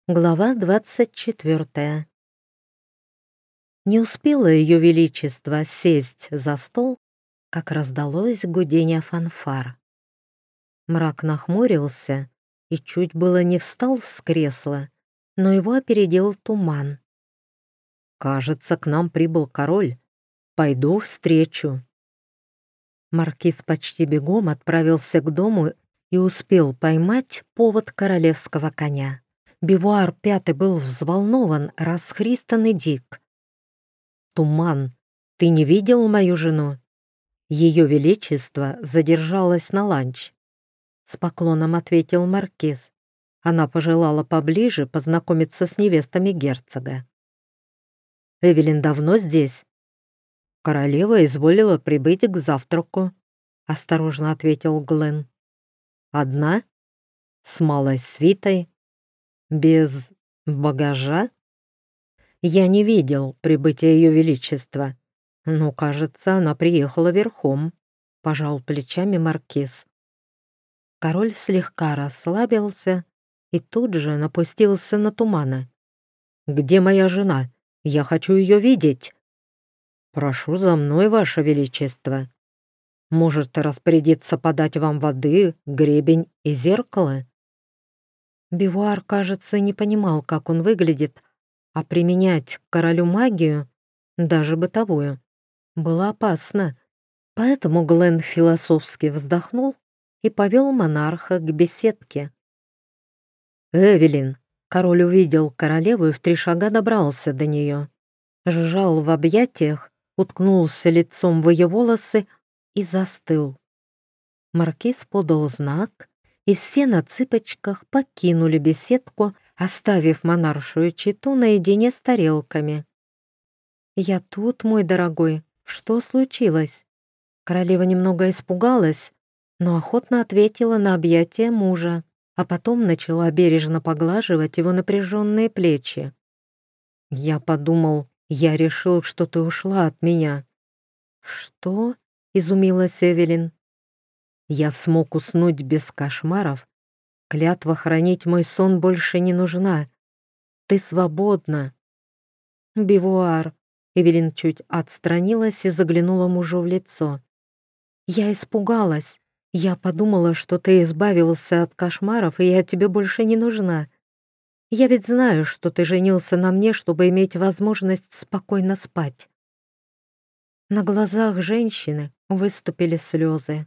Глава 24. Не успело Ее Величество сесть за стол, как раздалось гудение фанфар. Мрак нахмурился и чуть было не встал с кресла, но его опередил туман. «Кажется, к нам прибыл король. Пойду встречу». Маркиз почти бегом отправился к дому и успел поймать повод королевского коня. Бивуар Пятый был взволнован, расхристан и дик. «Туман, ты не видел мою жену?» Ее Величество задержалась на ланч. С поклоном ответил маркиз. Она пожелала поближе познакомиться с невестами герцога. «Эвелин давно здесь?» «Королева изволила прибыть к завтраку», — осторожно ответил Глен. «Одна? С малой свитой? Без багажа?» «Я не видел прибытия Ее Величества, но, кажется, она приехала верхом», — пожал плечами маркиз. Король слегка расслабился и тут же напустился на тумана. «Где моя жена? Я хочу ее видеть!» «Прошу за мной, Ваше Величество. Может распорядиться подать вам воды, гребень и зеркало?» Бивуар, кажется, не понимал, как он выглядит, а применять к королю магию, даже бытовую, было опасно. Поэтому Глен философски вздохнул и повел монарха к беседке. «Эвелин!» Король увидел королеву и в 3 шага добрался до нее. Сжал в объятиях, уткнулся лицом в ее волосы и застыл. Маркиз подал знак, и все на цыпочках покинули беседку, оставив монаршую чету наедине с тарелками. «Я тут, мой дорогой. Что случилось?» Королева немного испугалась, но охотно ответила на объятия мужа, а потом начала бережно поглаживать его напряженные плечи. «Я подумал, я решил, что ты ушла от меня». «Что?» — изумилась Эвелин. «Я смог уснуть без кошмаров. Клятва хранить мой сон больше не нужна. Ты свободна». «Бивуар», — Эвелин чуть отстранилась и заглянула мужу в лицо. «Я испугалась. Я подумала, что ты избавился от кошмаров, и я тебе больше не нужна. Я ведь знаю, что ты женился на мне, чтобы иметь возможность спокойно спать». На глазах женщины выступили слезы.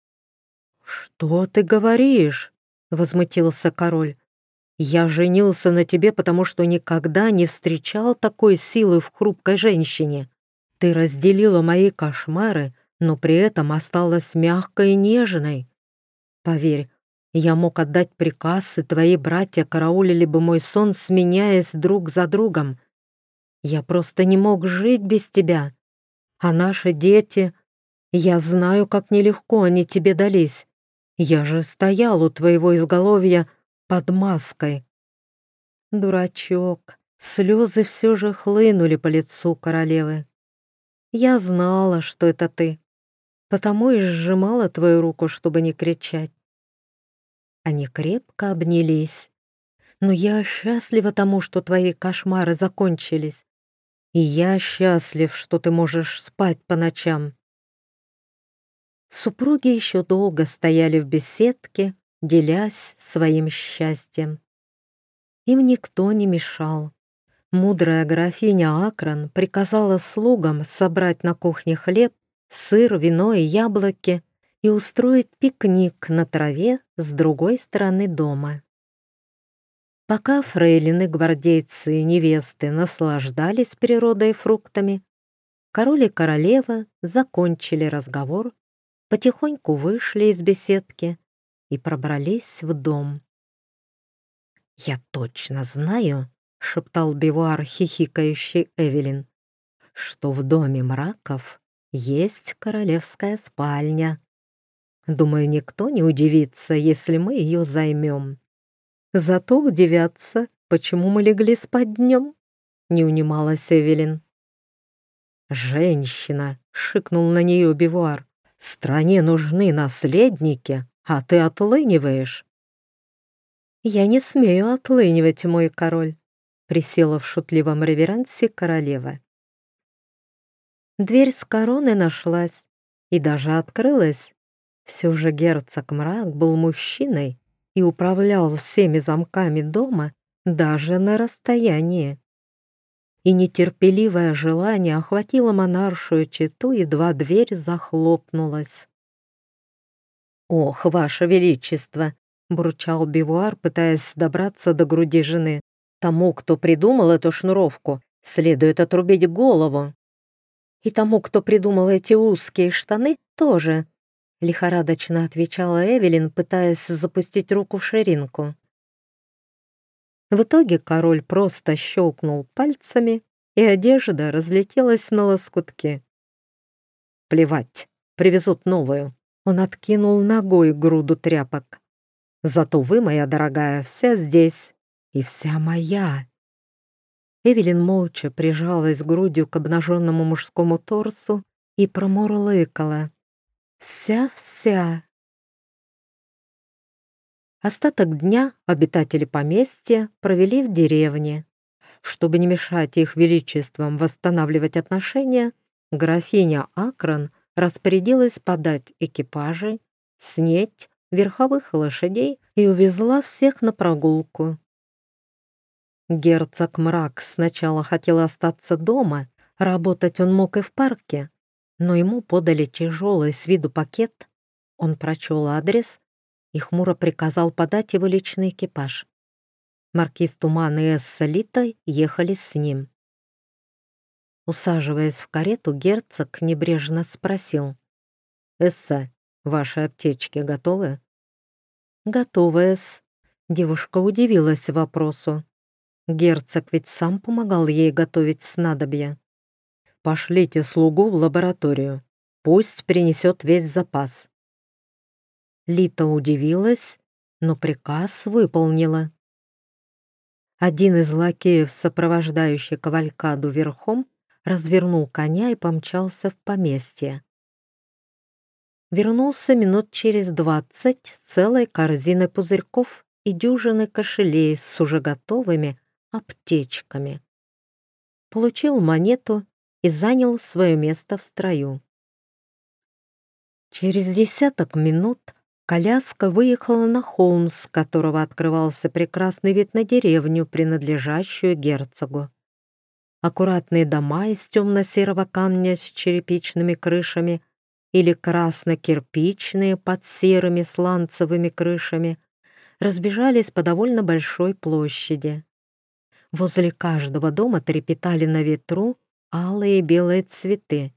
«Что ты говоришь?» — возмутился король. «Я женился на тебе, потому что никогда не встречал такой силы в хрупкой женщине. Ты разделила мои кошмары, но при этом осталась мягкой и нежной. Поверь, я мог отдать приказ, и твои братья караулили бы мой сон, сменяясь друг за другом. Я просто не мог жить без тебя. А наши дети... Я знаю, как нелегко они тебе дались. Я же стоял у твоего изголовья под маской». Дурачок, слезы все же хлынули по лицу королевы. «Я знала, что это ты, потому и сжимала твою руку, чтобы не кричать». Они крепко обнялись. «Но я счастлива тому, что твои кошмары закончились. И я счастлив, что ты можешь спать по ночам». Супруги еще долго стояли в беседке, делясь своим счастьем. Им никто не мешал. Мудрая графиня Акран приказала слугам собрать на кухне хлеб, сыр, вино и яблоки и устроить пикник на траве с другой стороны дома. Пока фрейлины, гвардейцы и невесты наслаждались природой и фруктами, король и королева закончили разговор, потихоньку вышли из беседки и пробрались в дом. «Я точно знаю», — шептал Бивуар хихикающий Эвелин, «что в доме мраков есть королевская спальня. Думаю, никто не удивится, если мы ее займем. Зато удивятся, почему мы легли спать днем», — не унималась Эвелин. «Женщина!» — шикнул на нее Бивуар. «Стране нужны наследники, а ты отлыниваешь». «Я не смею отлынивать, мой король», — присела в шутливом реверансе королева. Дверь с короны нашлась и даже открылась. Все же герцог Мрак был мужчиной и управлял всеми замками дома даже на расстоянии. И нетерпеливое желание охватило монаршую чету, едва дверь захлопнулась. «Ох, ваше величество!» — бурчал Бивуар, пытаясь добраться до груди жены. «Тому, кто придумал эту шнуровку, следует отрубить голову. И тому, кто придумал эти узкие штаны, тоже», — лихорадочно отвечала Эвелин, пытаясь запустить руку в ширинку. В итоге король просто щелкнул пальцами, и одежда разлетелась на лоскутки. «Плевать, привезут новую». Он откинул ногой груду тряпок. «Зато вы, моя дорогая, вся здесь. И вся моя». Эвелин молча прижалась грудью к обнаженному мужскому торсу и промурлыкала: «Вся-вся». Остаток дня обитатели поместья провели в деревне. Чтобы не мешать их величествам восстанавливать отношения, графиня Акрон распорядилась подать экипажи, снеть верховых лошадей и увезла всех на прогулку. Герцог Мрак сначала хотел остаться дома, работать он мог и в парке, но ему подали тяжелый с виду пакет, он прочел адрес и хмуро приказал подать его личный экипаж. Маркиз Туман и Эсса Лита ехали с ним. Усаживаясь в карету, герцог небрежно спросил: «Эсса, ваши аптечки готовы?» «Готовы, Эсс». Девушка удивилась вопросу. Герцог ведь сам помогал ей готовить снадобья. «Пошлите слугу в лабораторию. Пусть принесет весь запас». Лита удивилась, но приказ выполнила. Один из лакеев, сопровождающий кавалькаду верхом, развернул коня и помчался в поместье. Вернулся минут через 20 с целой корзиной пузырьков и дюжиной кошелей с уже готовыми аптечками. Получил монету и занял свое место в строю. Через 10 минут коляска выехала на холм, с которого открывался прекрасный вид на деревню, принадлежащую герцогу. Аккуратные дома из темно-серого камня с черепичными крышами или красно-кирпичные под серыми сланцевыми крышами разбежались по довольно большой площади. Возле каждого дома трепетали на ветру алые и белые цветы.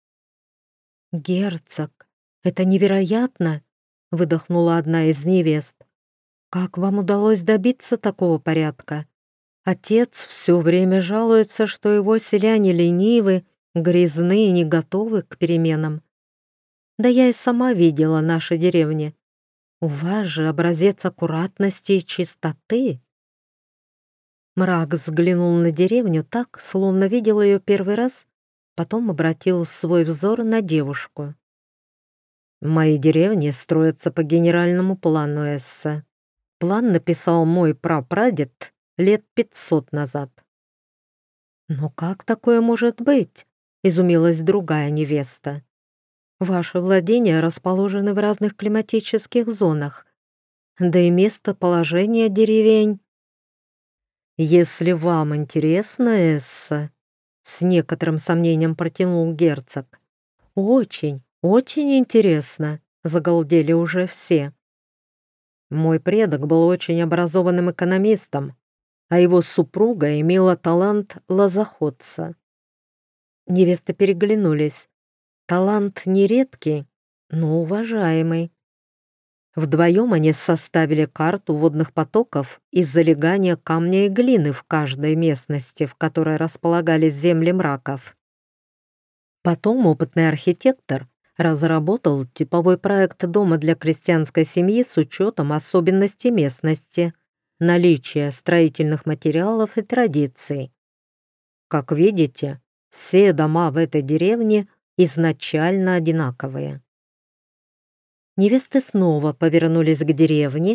«Герцог, это невероятно!» — выдохнула одна из невест. «Как вам удалось добиться такого порядка? Отец все время жалуется, что его селяне ленивы, грязны и не готовы к переменам. Да я и сама видела наши деревни. У вас же образец аккуратности и чистоты». Мрак взглянул на деревню так, словно видел ее первый раз, потом обратил свой взор на девушку. «Мои деревни строятся по генеральному плану, Эсса. План написал мой прапрадед лет 500 назад». «Но как такое может быть?» — изумилась другая невеста. «Ваши владения расположены в разных климатических зонах, да и местоположение деревень». «Если вам интересно, Эсса», — с некоторым сомнением протянул герцог. «Очень, очень интересно», — загалдели уже все. «Мой предок был очень образованным экономистом, а его супруга имела талант лозоходца». Невесты переглянулись. Талант нередкий, но уважаемый. Вдвоем они составили карту водных потоков и залегания камня и глины в каждой местности, в которой располагались земли мраков. Потом опытный архитектор разработал типовой проект дома для крестьянской семьи с учетом особенностей местности, наличия строительных материалов и традиций. Как видите, все дома в этой деревне изначально одинаковые. Невесты снова повернулись к деревне,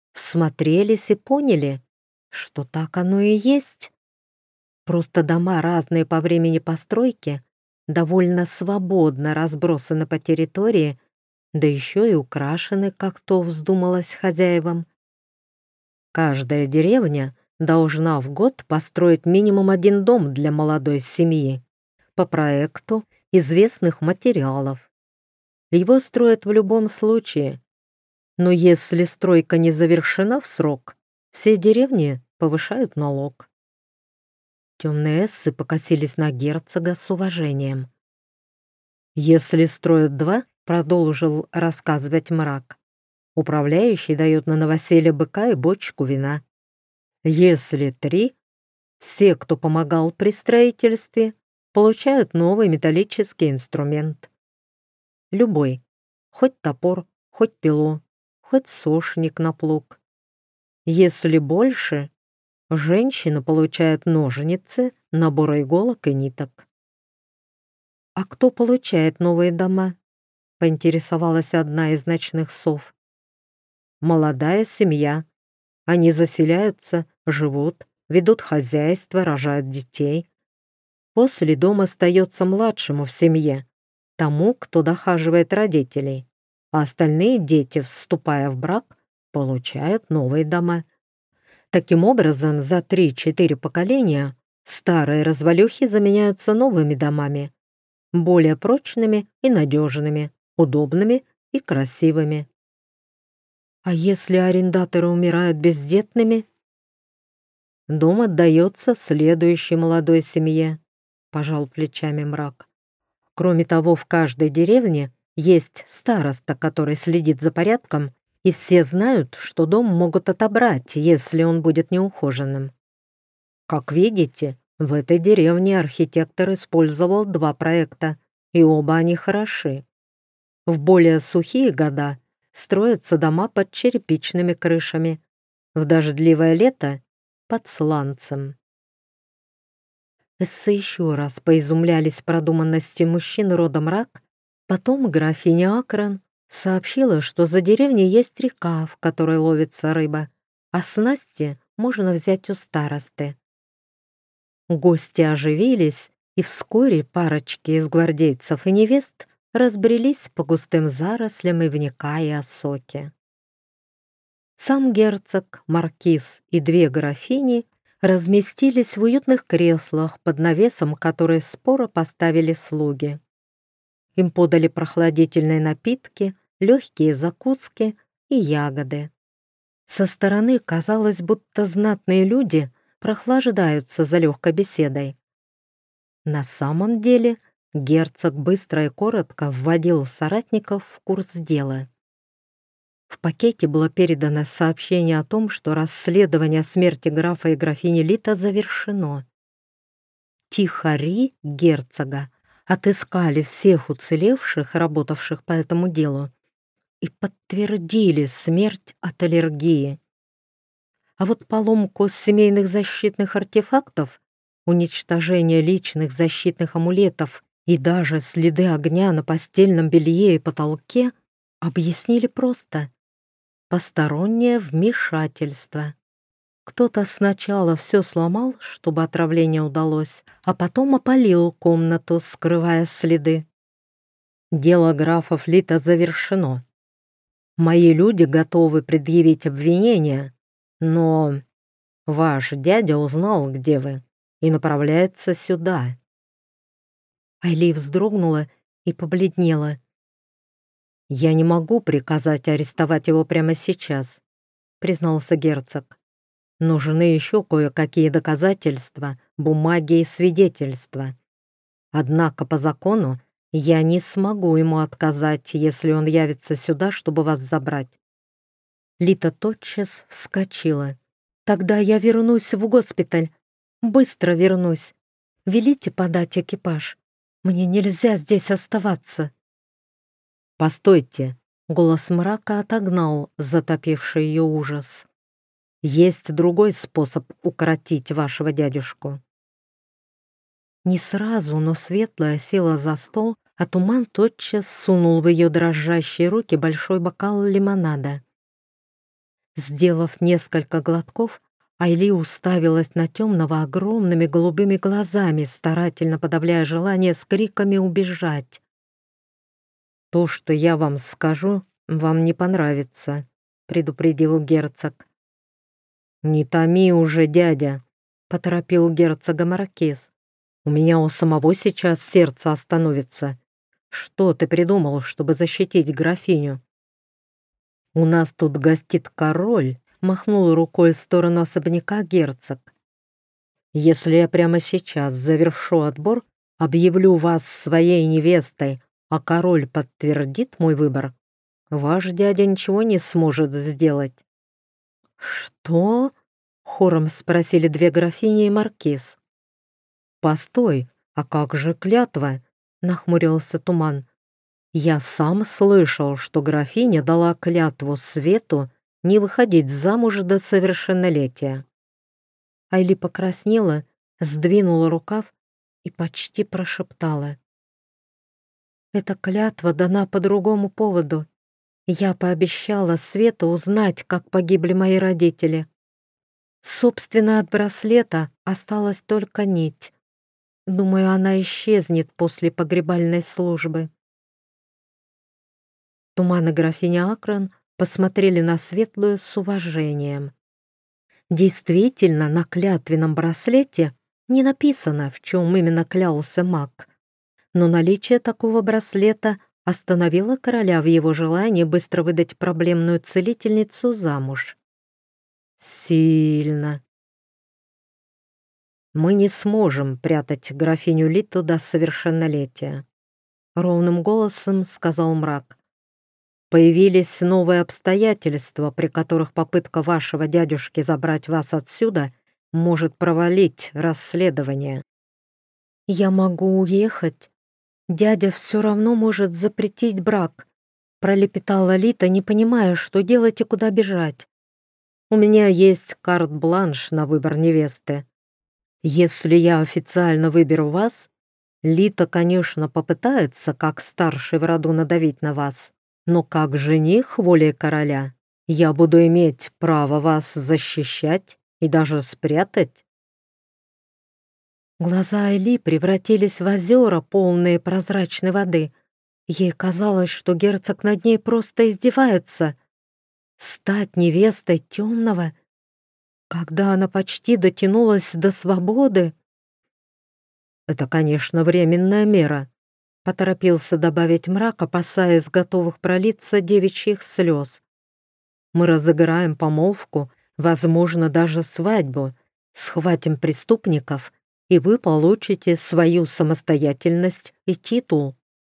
всмотрелись и поняли, что так оно и есть. Просто дома разные по времени постройки, довольно свободно разбросаны по территории, да еще и украшены, как то вздумалось хозяевам. Каждая деревня должна в год построить минимум один дом для молодой семьи по проекту известных материалов. Его строят в любом случае, но если стройка не завершена в срок, все деревни повышают налог. Темные эссы покосились на герцога с уважением. «Если строят два, — продолжил рассказывать мрак, — управляющий дает на новоселье быка и бочку вина. Если три, все, кто помогал при строительстве, получают новый металлический инструмент. Любой, хоть топор, хоть пилу, хоть сошник на плуг. Если больше, женщина получает ножницы, набор иголок и ниток». «А кто получает новые дома?» — поинтересовалась одна из ночных сов. «Молодая семья. Они заселяются, живут, ведут хозяйство, рожают детей. После дом остается младшему в семье, тому, кто дохаживает родителей, а остальные дети, вступая в брак, получают новые дома. Таким образом, за 3-4 поколения старые развалюхи заменяются новыми домами, более прочными и надежными, удобными и красивыми. А если арендаторы умирают бездетными? Дом отдается следующей молодой семье, пожал плечами мрак. Кроме того, в каждой деревне есть староста, который следит за порядком, и все знают, что дом могут отобрать, если он будет неухоженным. Как видите, в этой деревне архитектор использовал 2 проекта, и оба они хороши. В более сухие года строятся дома под черепичными крышами, в дождливое лето — под сланцем. Эссе еще раз поизумлялись продуманности мужчин рода мрак, потом графиня Акрон сообщила, что за деревней есть река, в которой ловится рыба, а снасти можно взять у старосты. Гости оживились, и вскоре парочки из гвардейцев и невест разбрелись по густым зарослям ивника и осоки. Сам герцог, маркиз и 2 графини разместились в уютных креслах под навесом, которые споро поставили слуги. Им подали прохладительные напитки, легкие закуски и ягоды. Со стороны казалось, будто знатные люди прохлаждаются за легкой беседой. На самом деле герцог быстро и коротко вводил соратников в курс дела. В пакете было передано сообщение о том, что расследование смерти графа и графини Лита завершено. Тихари герцога отыскали всех уцелевших, работавших по этому делу, и подтвердили смерть от аллергии. А вот поломку семейных защитных артефактов, уничтожение личных защитных амулетов и даже следы огня на постельном белье и потолке объяснили просто: постороннее вмешательство. Кто-то сначала все сломал, чтобы отравление удалось, а потом опалил комнату, скрывая следы. Дело графа Флита завершено. Мои люди готовы предъявить обвинения, но ваш дядя узнал, где вы, и направляется сюда». Айли вздрогнула и побледнела. «Я не могу приказать арестовать его прямо сейчас», — признался герцог. «Нужны еще кое-какие доказательства, бумаги и свидетельства. Однако по закону я не смогу ему отказать, если он явится сюда, чтобы вас забрать». Лита тотчас вскочила. «Тогда я вернусь в госпиталь. Быстро вернусь. Велите подать экипаж. Мне нельзя здесь оставаться». «Постойте!» — голос мрака отогнал затопивший ее ужас. «Есть другой способ укротить вашего дядюшку». Не сразу, но светлая села за стол, а туман тотчас сунул в ее дрожащие руки большой бокал лимонада. Сделав несколько глотков, Айли уставилась на темного огромными голубыми глазами, старательно подавляя желание с криками убежать. «То, что я вам скажу, вам не понравится», — предупредил герцог. «Не томи уже, дядя», — поторопил герцога Маркиз. «У меня у самого сейчас сердце остановится. Что ты придумал, чтобы защитить графиню?» «У нас тут гостит король», — махнул рукой в сторону особняка герцог. «Если я прямо сейчас завершу отбор, объявлю вас своей невестой, а король подтвердит мой выбор, ваш дядя ничего не сможет сделать». «Что?» — хором спросили две графини и маркиз. «Постой, а как же клятва?» — нахмурился Туман. «Я сам слышал, что графиня дала клятву Свету не выходить замуж до совершеннолетия». Айли покраснела, сдвинула рукав и почти прошептала. «Эта клятва дана по другому поводу. Я пообещала Свету узнать, как погибли мои родители. Собственно, от браслета осталась только нить. Думаю, она исчезнет после погребальной службы». Туман и графиня Акран посмотрели на Светлую с уважением. Действительно, на клятвенном браслете не написано, в чем именно клялся маг. Но наличие такого браслета остановило короля в его желании быстро выдать проблемную целительницу замуж. Сильно. «Мы не сможем прятать графиню Литу до совершеннолетия», — ровным голосом сказал мрак. «Появились новые обстоятельства, при которых попытка вашего дядюшки забрать вас отсюда может провалить расследование». «Я могу уехать. Дядя все равно может запретить брак», — пролепетала Лита, не понимая, что делать и куда бежать. «У меня есть карт-бланш на выбор невесты. Если я официально выберу вас, Лита, конечно, попытается, как старший в роду, надавить на вас. Но как жених волей короля я буду иметь право вас защищать и даже спрятать». Глаза Айли превратились в озера, полные прозрачной воды. Ей казалось, что герцог над ней просто издевается. Стать невестой темного, когда она почти дотянулась до свободы. «Это, конечно, временная мера», — поторопился добавить мрак, опасаясь готовых пролиться девичьих слез. «Мы разыграем помолвку, возможно, даже свадьбу, схватим преступников, и вы получите свою самостоятельность и титул».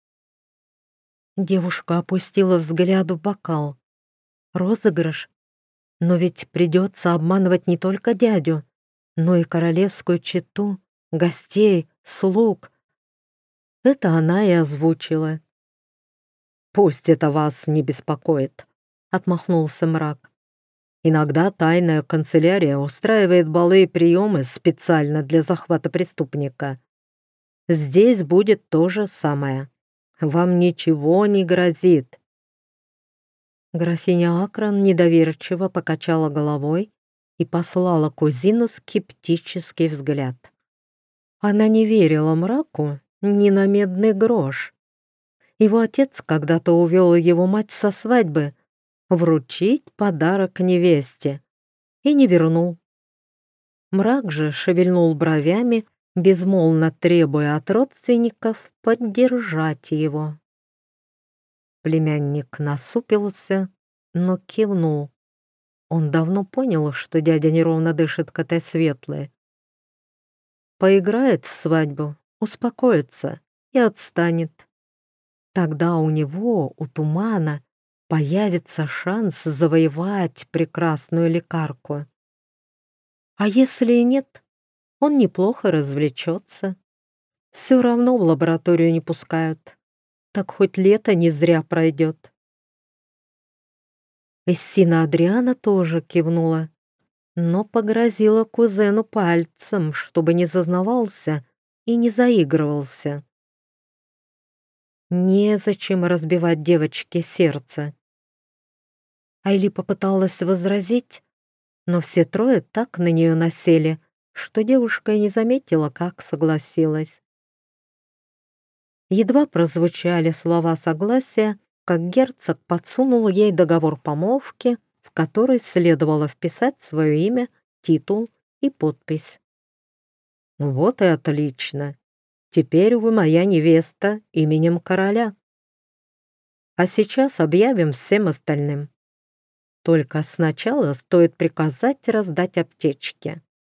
Девушка опустила взгляд в бокал. «Розыгрыш? Но ведь придется обманывать не только дядю, но и королевскую чету, гостей, слуг». Это она и озвучила. «Пусть это вас не беспокоит», — отмахнулся мрак. «Иногда тайная канцелярия устраивает балы и приемы специально для захвата преступника. Здесь будет то же самое. Вам ничего не грозит». Графиня Акран недоверчиво покачала головой и послала кузину скептический взгляд. Она не верила мраку ни на медный грош. Его отец когда-то увел его мать со свадьбы вручить подарок невесте и не вернул. Мрак же шевельнул бровями, безмолвно требуя от родственников поддержать его. Племянник насупился, но кивнул. Он давно понял, что дядя неровно дышит к этой Светлой. Поиграет в свадьбу, успокоится и отстанет. Тогда у него, у Тумана, появится шанс завоевать прекрасную лекарку. А если и нет, он неплохо развлечется. Все равно в лабораторию не пускают. Так хоть лето не зря пройдет. Эссина Адриана тоже кивнула, но погрозила кузену пальцем, чтобы не зазнавался и не заигрывался. Незачем разбивать девочке сердце. Айли попыталась возразить, но все трое так на нее насели, что девушка и не заметила, как согласилась. Едва прозвучали слова согласия, как герцог подсунул ей договор помолвки, в который следовало вписать свое имя, титул и подпись. «Вот и отлично. Теперь вы моя невеста именем короля. А сейчас объявим всем остальным. Только сначала стоит приказать раздать аптечки».